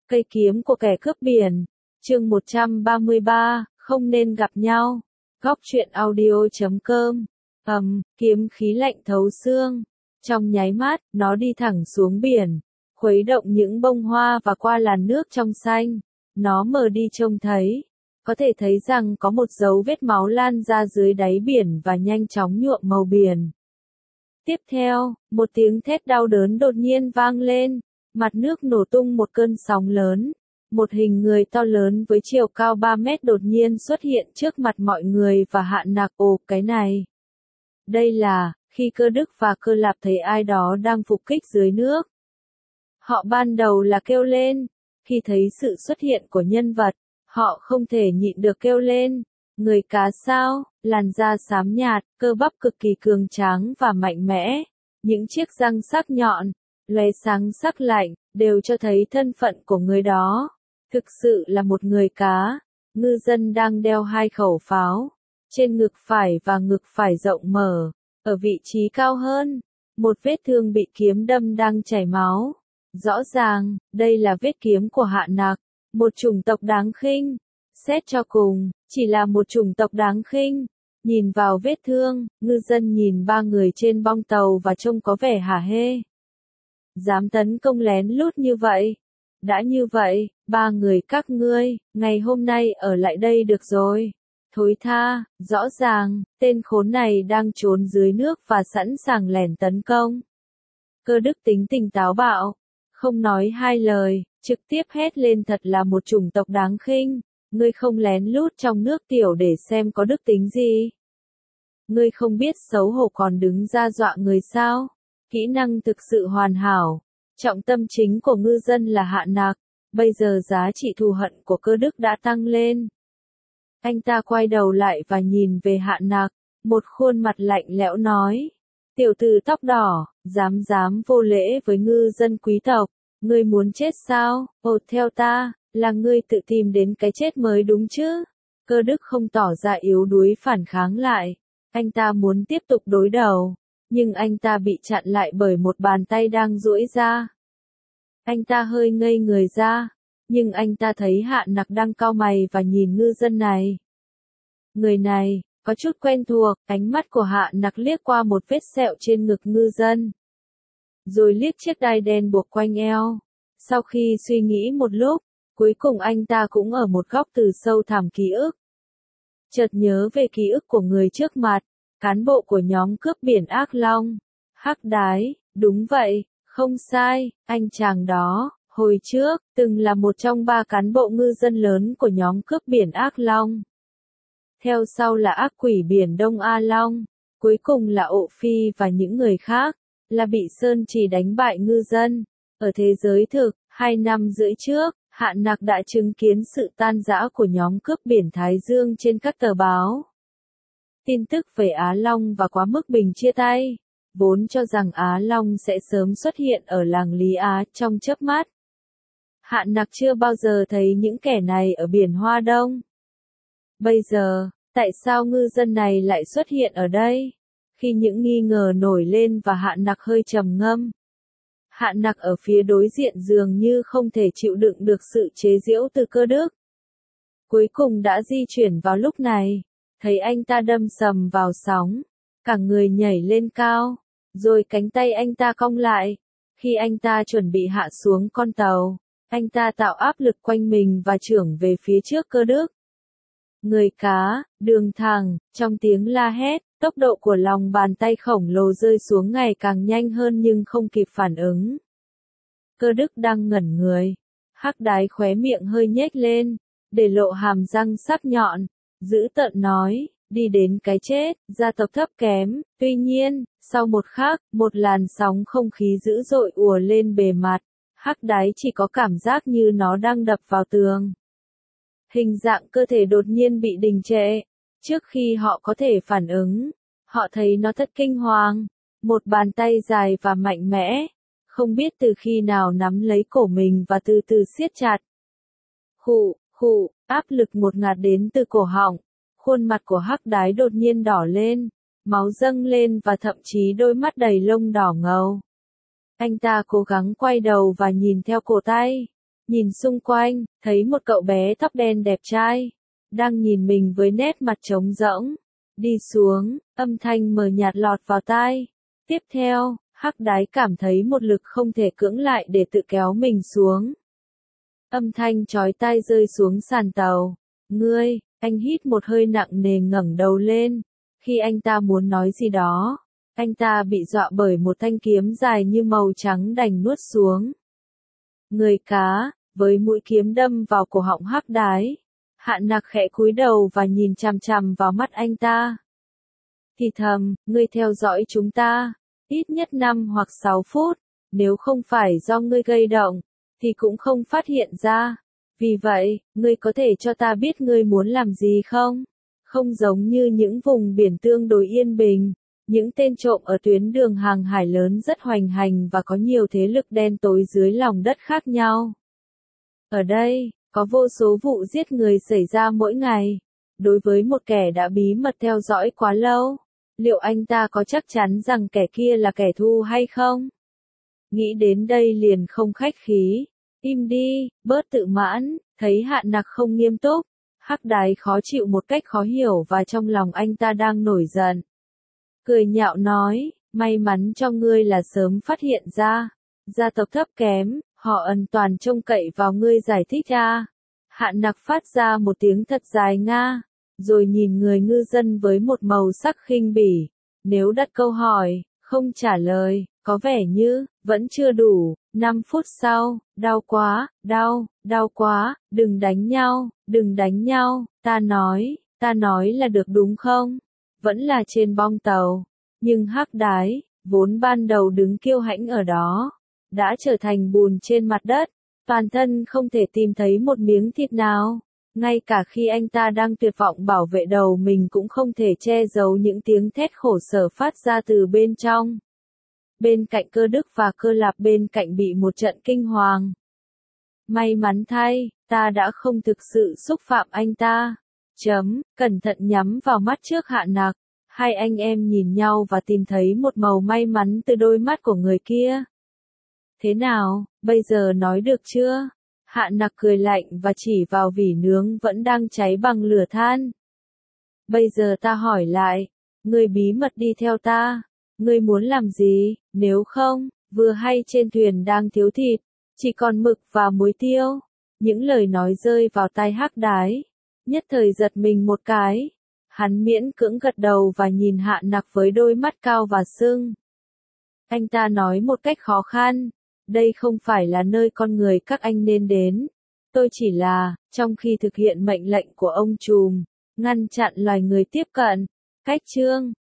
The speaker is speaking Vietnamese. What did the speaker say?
Cây kiếm của kẻ cướp biển. Chương 133, không nên gặp nhau. Góc truyện audio.com. Kiếm khí lạnh thấu xương. Trong nháy mắt, nó đi thẳng xuống biển, khuấy động những bông hoa và qua làn nước trong xanh. Nó mờ đi trông thấy, có thể thấy rằng có một dấu vết máu lan ra dưới đáy biển và nhanh chóng nhuộm màu biển. Tiếp theo, một tiếng thét đau đớn đột nhiên vang lên, mặt nước nổ tung một cơn sóng lớn. Một hình người to lớn với chiều cao 3 mét đột nhiên xuất hiện trước mặt mọi người và Hạn Nạc. Ồ, cái này. Đây là, khi Cơ Đức và Cơ Lạp thấy ai đó đang phục kích dưới nước. Họ ban đầu là kêu lên, khi thấy sự xuất hiện của nhân vật, họ không thể nhịn được kêu lên. Người cá sao, làn da xám nhạt, cơ bắp cực kỳ cường tráng và mạnh mẽ, những chiếc răng sắc nhọn, lóe sáng sắc lạnh, đều cho thấy thân phận của người đó. Thực sự là một người cá. Ngư dân đang đeo 2 khẩu pháo, trên ngực phải và ngực phải rộng mở, ở vị trí cao hơn, một vết thương bị kiếm đâm đang chảy máu. Rõ ràng, đây là vết kiếm của Hạn Nạc, một chủng tộc đáng khinh. Xét cho cùng, chỉ là một chủng tộc đáng khinh. Nhìn vào vết thương, ngư dân nhìn 3 người trên bong tàu và trông có vẻ hả hê. Dám tấn công lén lút như vậy. Đã như vậy, 3 người các ngươi, ngày hôm nay ở lại đây được rồi. Thối tha, rõ ràng, tên khốn này đang trốn dưới nước và sẵn sàng lẻn tấn công. Cơ Đức tính tình táo bạo, không nói hai lời, trực tiếp hét lên thật là một chủng tộc đáng khinh. Ngươi không lén lút trong nước tiểu để xem có đức tính gì. Ngươi không biết xấu hổ còn đứng ra dọa người sao? Kỹ năng thực sự hoàn hảo. Trọng tâm chính của ngư dân là Hạn Nạc, bây giờ giá trị thù hận của Cơ Đức đã tăng lên. Anh ta quay đầu lại và nhìn về Hạn Nạc, một khuôn mặt lạnh lẽo nói. Tiểu tử tóc đỏ, dám vô lễ với ngư dân quý tộc, ngươi muốn chết sao? Ồ, theo ta, là ngươi tự tìm đến cái chết mới đúng chứ? Cơ Đức không tỏ ra yếu đuối phản kháng lại, anh ta muốn tiếp tục đối đầu. Nhưng anh ta bị chặn lại bởi một bàn tay đang duỗi ra. Anh ta hơi ngây người ra, nhưng anh ta thấy Hạn Nạc đang cau mày và nhìn ngư dân này. Người này, có chút quen thuộc, ánh mắt của Hạn Nạc liếc qua một vết sẹo trên ngực ngư dân. Rồi liếc chiếc đai đen buộc quanh eo. Sau khi suy nghĩ một lúc, cuối cùng anh ta cũng ở một góc từ sâu thẳm ký ức. Chợt nhớ về ký ức của người trước mặt. Cán bộ của nhóm cướp biển Ác Long. Hắc Đái, đúng vậy, không sai, anh chàng đó, hồi trước, từng là một trong 3 cán bộ ngư dân lớn của nhóm cướp biển Ác Long. Theo sau là ác quỷ biển Đông A Long, cuối cùng là Ộ Phi và những người khác, là bị Sơn Trì đánh bại ngư dân. Ở thế giới thực, 2 năm rưỡi trước, Hạn Nạc đã chứng kiến sự tan rã của nhóm cướp biển Thái Dương trên các tờ báo. Tin tức về Á Long và Quá Mức Bình chia tay, vốn cho rằng Á Long sẽ sớm xuất hiện ở làng Lý Á trong chớp mắt. Hạn Nạc chưa bao giờ thấy những kẻ này ở biển Hoa Đông. Bây giờ, tại sao ngư dân này lại xuất hiện ở đây? Khi những nghi ngờ nổi lên và Hạn Nạc hơi trầm ngâm. Hạn Nạc ở phía đối diện dường như không thể chịu đựng được sự chế giễu từ Cơ Đức. Cuối cùng đã di chuyển vào lúc này. Thấy anh ta đâm sầm vào sóng, cả người nhảy lên cao, rồi cánh tay anh ta cong lại. Khi anh ta chuẩn bị hạ xuống con tàu, anh ta tạo áp lực quanh mình và chưởng về phía trước Cơ Đức. Người cá, đường thẳng, trong tiếng la hét, tốc độ của lòng bàn tay khổng lồ rơi xuống ngày càng nhanh hơn nhưng không kịp phản ứng. Cơ Đức đang ngẩn người, Hắc Đái khóe miệng hơi nhếch lên, để lộ hàm răng sắc nhọn. Dữ tợn nói, đi đến cái chết, gia tộc thấp kém. Tuy nhiên, sau một khắc, một làn sóng không khí dữ dội ùa lên bề mặt. Hắc Đái chỉ có cảm giác như nó đang đập vào tường. Hình dạng cơ thể đột nhiên bị đình trệ. Trước khi họ có thể phản ứng, họ thấy nó thật kinh hoàng. Một bàn tay dài và mạnh mẽ, không biết từ khi nào nắm lấy cổ mình và từ từ siết chặt. Khụ, áp lực ngột ngạt đến từ cổ họng. Khuôn mặt của Hắc Đái đột nhiên đỏ lên, máu dâng lên và thậm chí đôi mắt đầy lông đỏ ngầu. Anh ta cố gắng quay đầu và nhìn theo cổ tay, Nhìn xung quanh, thấy một cậu bé tóc đen đẹp trai, đang nhìn mình với nét mặt trống rỗng. Đi xuống, âm thanh mờ nhạt lọt vào tai. Tiếp theo, Hắc Đái cảm thấy một lực không thể cưỡng lại để tự kéo mình xuống. Âm thanh chói tai rơi xuống sàn tàu. Ngươi, anh hít một hơi nặng nề ngẩng đầu lên. Khi anh ta muốn nói gì đó, anh ta bị dọa bởi một thanh kiếm dài như màu trắng đành nuốt xuống. Người cá, với mũi kiếm đâm vào cổ họng Hắc Đái. Hạ Nặc khẽ cúi đầu và nhìn chằm chằm vào mắt anh ta. Thì thầm, ngươi theo dõi chúng ta, ít nhất 5 hoặc 6 phút, nếu không phải do ngươi gây động, thì cũng không phát hiện ra. Vì vậy, ngươi có thể cho ta biết ngươi muốn làm gì không? Không giống như những vùng biển tương đối yên bình, những tên trộm ở tuyến đường hàng hải lớn rất hoành hành và có nhiều thế lực đen tối dưới lòng đất khác nhau. Ở đây, có vô số vụ giết người xảy ra mỗi ngày. Đối với một kẻ đã bí mật theo dõi quá lâu, liệu anh ta có chắc chắn rằng kẻ kia là kẻ thù hay không? Nghĩ đến đây liền không khách khí. Im đi, bớt tự mãn. Thấy Hạ Nặc không nghiêm túc, Hắc Đái khó chịu một cách khó hiểu và trong lòng anh ta đang nổi giận. Cười nhạo nói, may mắn cho ngươi là sớm phát hiện ra. Gia tộc thấp kém, họ ẩn toàn trông cậy vào ngươi giải thích à. Hạ Nặc phát ra một tiếng thật dài nga, rồi nhìn người ngư dân với một màu sắc khinh bỉ. Nếu đặt câu hỏi, không trả lời, có vẻ như, vẫn chưa đủ. 5 phút sau, đau quá, đau quá, đừng đánh nhau, ta nói là được đúng không? Vẫn là trên bong tàu. Nhưng Hắc Đái, vốn ban đầu đứng kiêu hãnh ở đó, đã trở thành bùn trên mặt đất, toàn thân không thể tìm thấy một miếng thịt nào. Ngay cả khi anh ta đang tuyệt vọng bảo vệ đầu mình cũng không thể che giấu những tiếng thét khổ sở phát ra từ bên trong. Bên cạnh Cơ Đức và Cơ Lạp bên cạnh bị một trận kinh hoàng. May mắn thay, ta đã không thực sự xúc phạm anh ta. Cẩn thận nhắm vào mắt trước Hạ Nặc. Hai anh em nhìn nhau và tìm thấy một màu may mắn từ đôi mắt của người kia. Thế nào, bây giờ nói được chưa? Hạ Nặc cười lạnh và chỉ vào vỉ nướng vẫn đang cháy bằng lửa than. Bây giờ ta hỏi lại, ngươi bí mật đi theo ta, ngươi muốn làm gì? Nếu không, vừa hay trên thuyền đang thiếu thịt, chỉ còn mực và muối tiêu. Những lời nói rơi vào tai Hắc Đái, nhất thời giật mình một cái. Hắn miễn cưỡng gật đầu và nhìn Hạ Nặc với đôi mắt cao và sưng. Anh ta nói một cách khó khăn, đây không phải là nơi con người các anh nên đến. Tôi chỉ là, trong khi thực hiện mệnh lệnh của ông trùm, ngăn chặn loài người tiếp cận. Cách chương